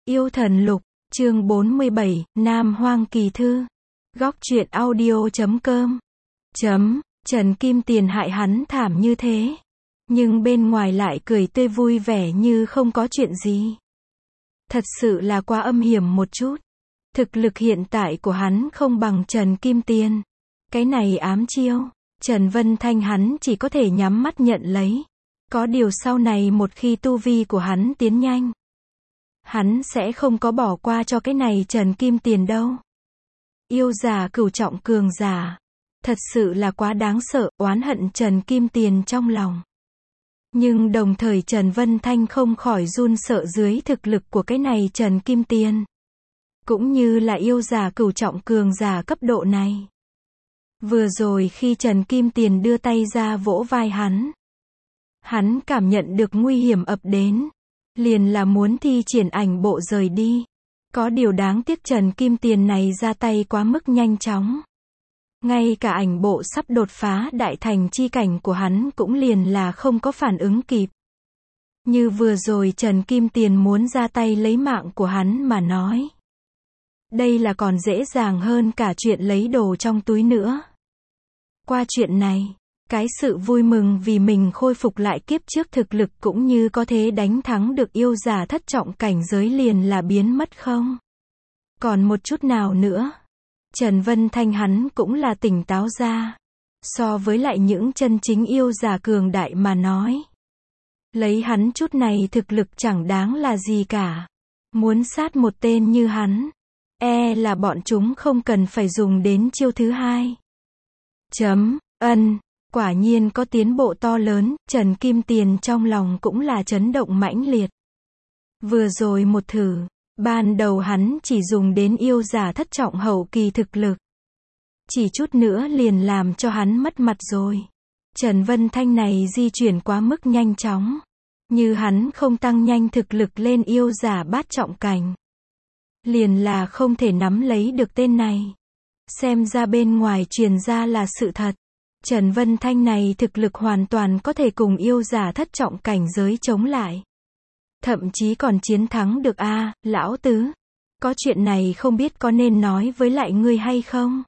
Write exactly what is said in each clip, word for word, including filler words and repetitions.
Yêu thần lục, chương bốn mươi bảy, Nam Hoang Kỳ Thư. Góc truyện audio chấm com. Chấm, Trần Kim Tiền hại hắn thảm như thế. Nhưng bên ngoài lại cười tươi vui vẻ như không có chuyện gì. Thật sự là quá âm hiểm một chút. Thực lực hiện tại của hắn không bằng Trần Kim Tiền. Cái này ám chiêu, Trần Vân Thanh hắn chỉ có thể nhắm mắt nhận lấy. Có điều sau này một khi tu vi của hắn tiến nhanh, hắn sẽ không có bỏ qua cho cái này Trần Kim Tiền đâu. Yêu giả cửu trọng cường giả. Thật sự là quá đáng sợ, oán hận Trần Kim Tiền trong lòng. Nhưng đồng thời Trần Vân Thanh không khỏi run sợ dưới thực lực của cái này Trần Kim Tiền. Cũng như là yêu giả cửu trọng cường giả cấp độ này. Vừa rồi khi Trần Kim Tiền đưa tay ra vỗ vai hắn, hắn cảm nhận được nguy hiểm ập đến. Liền là muốn thi triển ảnh bộ rời đi. Có điều đáng tiếc Trần Kim Tiền này ra tay quá mức nhanh chóng. Ngay cả ảnh bộ sắp đột phá đại thành chi cảnh của hắn cũng liền là không có phản ứng kịp. Như vừa rồi Trần Kim Tiền muốn ra tay lấy mạng của hắn mà nói. Đây là còn dễ dàng hơn cả chuyện lấy đồ trong túi nữa. Qua chuyện này, cái sự vui mừng vì mình khôi phục lại kiếp trước thực lực cũng như có thể đánh thắng được yêu giả thất trọng cảnh giới liền là biến mất không? Còn một chút nào nữa? Trần Vân Thanh hắn cũng là tỉnh táo ra. So với lại những chân chính yêu giả cường đại mà nói. Lấy hắn chút này thực lực chẳng đáng là gì cả. Muốn sát một tên như hắn, e là bọn chúng không cần phải dùng đến chiêu thứ hai. Chấm, ân. Quả nhiên có tiến bộ to lớn, Trần Kim Tiền trong lòng cũng là chấn động mãnh liệt. Vừa rồi một thử, ban đầu hắn chỉ dùng đến yêu giả thất trọng hậu kỳ thực lực. Chỉ chút nữa liền làm cho hắn mất mặt rồi. Trần Vân Thanh này di chuyển quá mức nhanh chóng. Như hắn không tăng nhanh thực lực lên yêu giả bát trọng cảnh, liền là không thể nắm lấy được tên này. Xem ra bên ngoài truyền ra là sự thật. Trần Vân Thanh này thực lực hoàn toàn có thể cùng yêu giả thất trọng cảnh giới chống lại. Thậm chí còn chiến thắng được a à, lão tứ. Có chuyện này không biết có nên nói với lại ngươi hay không?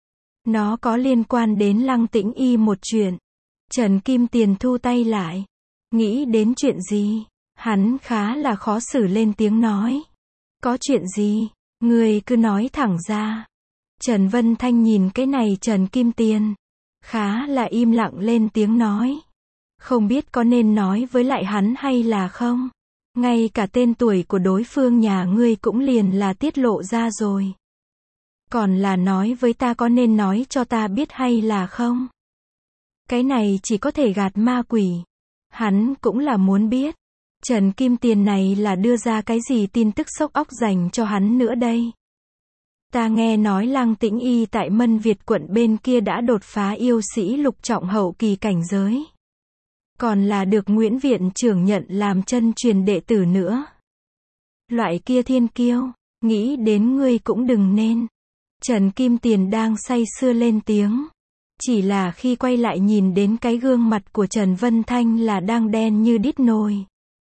Nó có liên quan đến Lăng Tĩnh Y một chuyện. Trần Kim Tiền thu tay lại. Nghĩ đến chuyện gì? Hắn khá là khó xử lên tiếng nói. Có chuyện gì? Ngươi cứ nói thẳng ra. Trần Vân Thanh nhìn cái này Trần Kim Tiền. Khá là im lặng lên tiếng nói. Không biết có nên nói với lại hắn hay là không? Ngay cả tên tuổi của đối phương nhà ngươi cũng liền là tiết lộ ra rồi. Còn là nói với ta có nên nói cho ta biết hay là không? Cái này chỉ có thể gạt ma quỷ. Hắn cũng là muốn biết. Trần Kim Tiền này là đưa ra cái gì tin tức sốc óc dành cho hắn nữa đây? Ta nghe nói Lăng Tĩnh Y tại Mân Việt quận bên kia đã đột phá yêu sĩ lục trọng hậu kỳ cảnh giới. Còn là được Nguyễn Viện trưởng nhận làm chân truyền đệ tử nữa. Loại kia thiên kiêu, nghĩ đến ngươi cũng đừng nên. Trần Kim Tiền đang say sưa lên tiếng. Chỉ là khi quay lại nhìn đến cái gương mặt của Trần Vân Thanh là đang đen như đít nồi.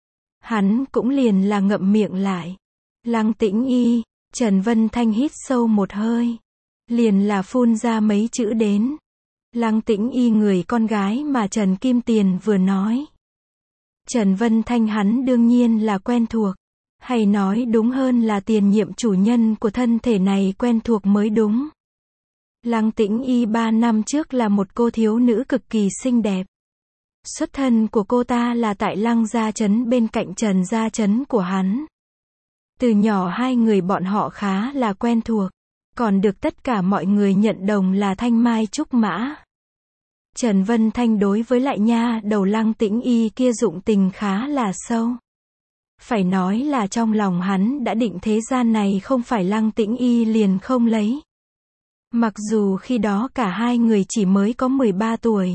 Hắn cũng liền là ngậm miệng lại. Lăng Tĩnh Y. Trần Vân Thanh hít sâu một hơi. Liền là phun ra mấy chữ đến. Lăng Tĩnh Y người con gái mà Trần Kim Tiền vừa nói. Trần Vân Thanh hắn đương nhiên là quen thuộc. Hay nói đúng hơn là tiền nhiệm chủ nhân của thân thể này quen thuộc mới đúng. Lăng Tĩnh Y ba năm trước là một cô thiếu nữ cực kỳ xinh đẹp. Xuất thân của cô ta là tại Lăng Gia Trấn bên cạnh Trần Gia Trấn của hắn. Từ nhỏ hai người bọn họ khá là quen thuộc, còn được tất cả mọi người nhận đồng là thanh mai trúc mã. Trần Vân Thanh đối với lại nha đầu Lăng Tĩnh Y kia dụng tình khá là sâu. Phải nói là trong lòng hắn đã định thế gian này không phải Lăng Tĩnh Y liền không lấy. Mặc dù khi đó cả hai người chỉ mới có mười ba tuổi.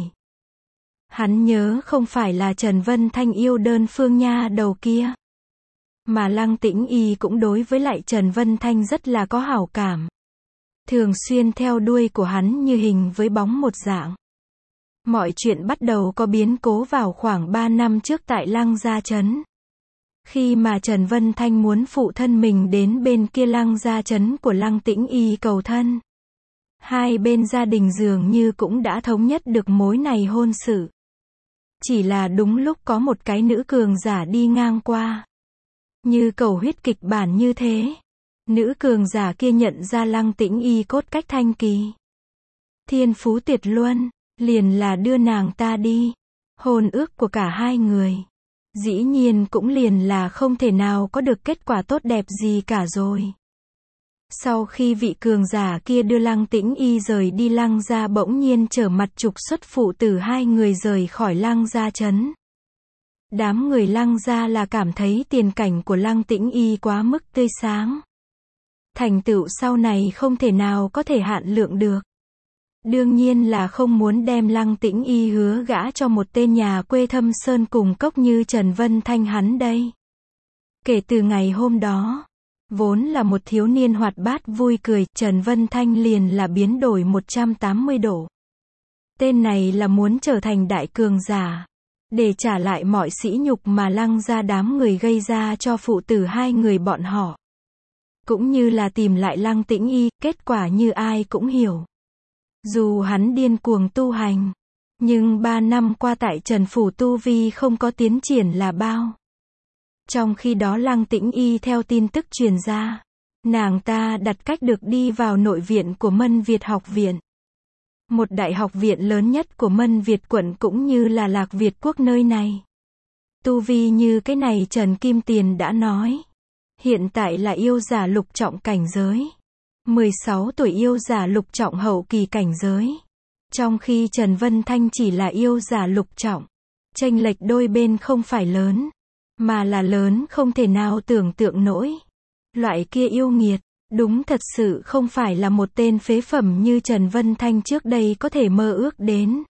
Hắn nhớ không phải là Trần Vân Thanh yêu đơn phương nha đầu kia. Mà Lăng Tĩnh Y cũng đối với lại Trần Vân Thanh rất là có hảo cảm. Thường xuyên theo đuôi của hắn như hình với bóng một dạng. Mọi chuyện bắt đầu có biến cố vào khoảng ba năm trước tại Lăng Gia Trấn. Khi mà Trần Vân Thanh muốn phụ thân mình đến bên kia Lăng gia trấn của Lăng Tĩnh Y cầu thân. Hai bên gia đình dường như cũng đã thống nhất được mối này hôn sự. Chỉ là đúng lúc có một cái nữ cường giả đi ngang qua. Như cầu huyết kịch bản như thế. Nữ cường giả kia nhận ra Lăng Tĩnh Y cốt cách thanh kỳ. Thiên phú tuyệt luân, liền là đưa nàng ta đi. Hôn ước của cả hai người. Dĩ nhiên cũng liền là không thể nào có được kết quả tốt đẹp gì cả rồi. Sau khi vị cường giả kia đưa Lăng Tĩnh Y rời đi, Lăng gia bỗng nhiên trở mặt trục xuất phụ tử hai người rời khỏi Lăng gia trấn. Đám người Lăng gia là cảm thấy tiền cảnh của Lăng Tĩnh Y quá mức tươi sáng. Thành tựu sau này không thể nào có thể hạn lượng được. Đương nhiên là không muốn đem Lăng Tĩnh Y hứa gả cho một tên nhà quê thâm sơn cùng cốc như Trần Vân Thanh hắn đây. Kể từ ngày hôm đó, vốn là một thiếu niên hoạt bát vui cười, Trần Vân Thanh liền là biến đổi một trăm tám mươi độ. Tên này là muốn trở thành đại cường giả, để trả lại mọi sỉ nhục mà Lăng gia đám người gây ra cho phụ tử hai người bọn họ. Cũng như là tìm lại Lăng Tĩnh Y, kết quả như ai cũng hiểu. Dù hắn điên cuồng tu hành, nhưng ba năm qua tại Trần Phủ tu vi không có tiến triển là bao. Trong khi đó Lăng Tĩnh Y theo tin tức truyền ra, nàng ta đặt cách được đi vào nội viện của Mân Việt học viện. Một đại học viện lớn nhất của Mân Việt quận cũng như là Lạc Việt quốc nơi này. Tu vi như cái này Trần Kim Tiền đã nói. Hiện tại là yêu giả lục trọng cảnh giới. mười sáu tuổi yêu giả lục trọng hậu kỳ cảnh giới. Trong khi Trần Vân Thanh chỉ là yêu giả lục trọng. Chênh lệch đôi bên không phải lớn, mà là lớn không thể nào tưởng tượng nổi. Loại kia yêu nghiệt, đúng thật sự không phải là một tên phế phẩm như Trần Vân Thanh trước đây có thể mơ ước đến.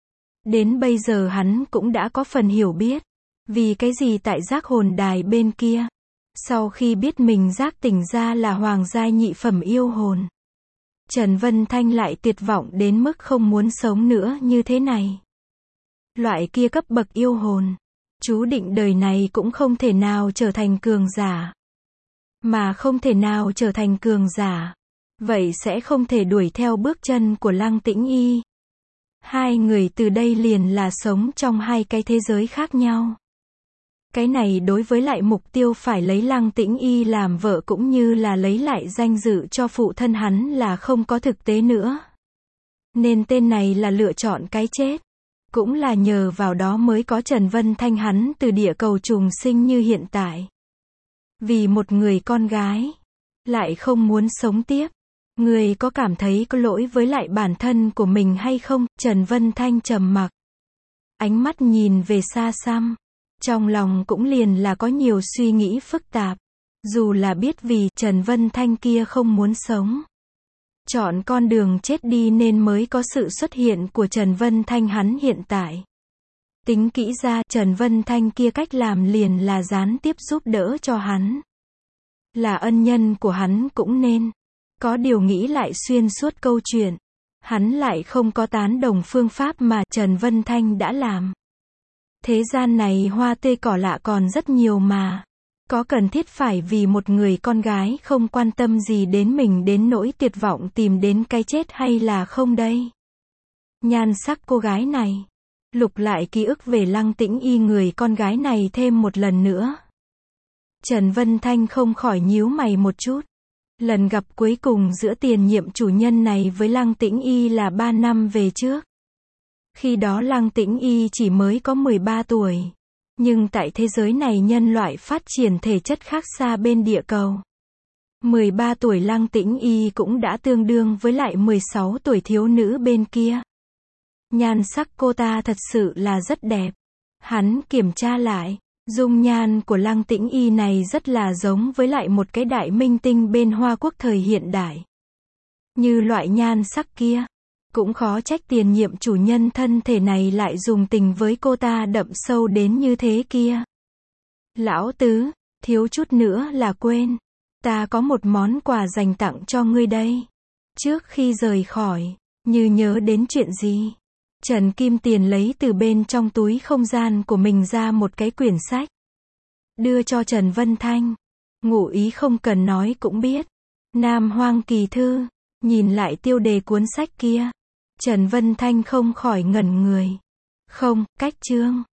Đến bây giờ hắn cũng đã có phần hiểu biết. Vì cái gì tại giác hồn đài bên kia, sau khi biết mình giác tỉnh ra là hoàng giai nhị phẩm yêu hồn, Trần Vân Thanh lại tuyệt vọng đến mức không muốn sống nữa như thế này. Loại kia cấp bậc yêu hồn, chú định đời này cũng không thể nào trở thành cường giả. Mà không thể nào trở thành cường giả, vậy sẽ không thể đuổi theo bước chân của Lăng Tĩnh Y. Hai người từ đây liền là sống trong hai cái thế giới khác nhau. Cái này đối với lại mục tiêu phải lấy Lăng Tĩnh Y làm vợ cũng như là lấy lại danh dự cho phụ thân hắn là không có thực tế nữa. Nên tên này là lựa chọn cái chết. Cũng là nhờ vào đó mới có Trần Vân Thanh hắn từ địa cầu trùng sinh như hiện tại. Vì một người con gái, lại không muốn sống tiếp. Người có cảm thấy có lỗi với lại bản thân của mình hay không? Trần Vân Thanh trầm mặc. Ánh mắt nhìn về xa xăm. Trong lòng cũng liền là có nhiều suy nghĩ phức tạp. Dù là biết vì Trần Vân Thanh kia không muốn sống, chọn con đường chết đi nên mới có sự xuất hiện của Trần Vân Thanh hắn hiện tại. Tính kỹ ra Trần Vân Thanh kia cách làm liền là gián tiếp giúp đỡ cho hắn. Là ân nhân của hắn cũng nên. Có điều nghĩ lại xuyên suốt câu chuyện, hắn lại không có tán đồng phương pháp mà Trần Vân Thanh đã làm. Thế gian này hoa tươi cỏ lạ còn rất nhiều mà. Có cần thiết phải vì một người con gái không quan tâm gì đến mình đến nỗi tuyệt vọng tìm đến cái chết hay là không đây? Nhan sắc cô gái này. Lục lại ký ức về Lăng Tĩnh Y người con gái này thêm một lần nữa. Trần Vân Thanh không khỏi nhíu mày một chút. Lần gặp cuối cùng giữa tiền nhiệm chủ nhân này với Lăng Tĩnh Y là ba năm về trước. Khi đó Lăng Tĩnh Y chỉ mới có mười ba tuổi. Nhưng tại thế giới này nhân loại phát triển thể chất khác xa bên địa cầu. mười ba tuổi Lăng Tĩnh Y cũng đã tương đương với lại mười sáu tuổi thiếu nữ bên kia. Nhan sắc cô ta thật sự là rất đẹp. Hắn kiểm tra lại, dung nhan của Lăng Tĩnh Y này rất là giống với lại một cái đại minh tinh bên Hoa Quốc thời hiện đại. Như loại nhan sắc kia, cũng khó trách tiền nhiệm chủ nhân thân thể này lại dùng tình với cô ta đậm sâu đến như thế kia. Lão tứ, thiếu chút nữa là quên. Ta có một món quà dành tặng cho ngươi đây. Trước khi rời khỏi, như nhớ đến chuyện gì, Trần Kim Tiền lấy từ bên trong túi không gian của mình ra một cái quyển sách. đưa cho Trần Vân Thanh. Ngụ ý không cần nói cũng biết. Nam Hoang Kỳ Thư. Nhìn lại tiêu đề cuốn sách kia. Trần Vân Thanh không khỏi ngẩn người. Không, cách chương.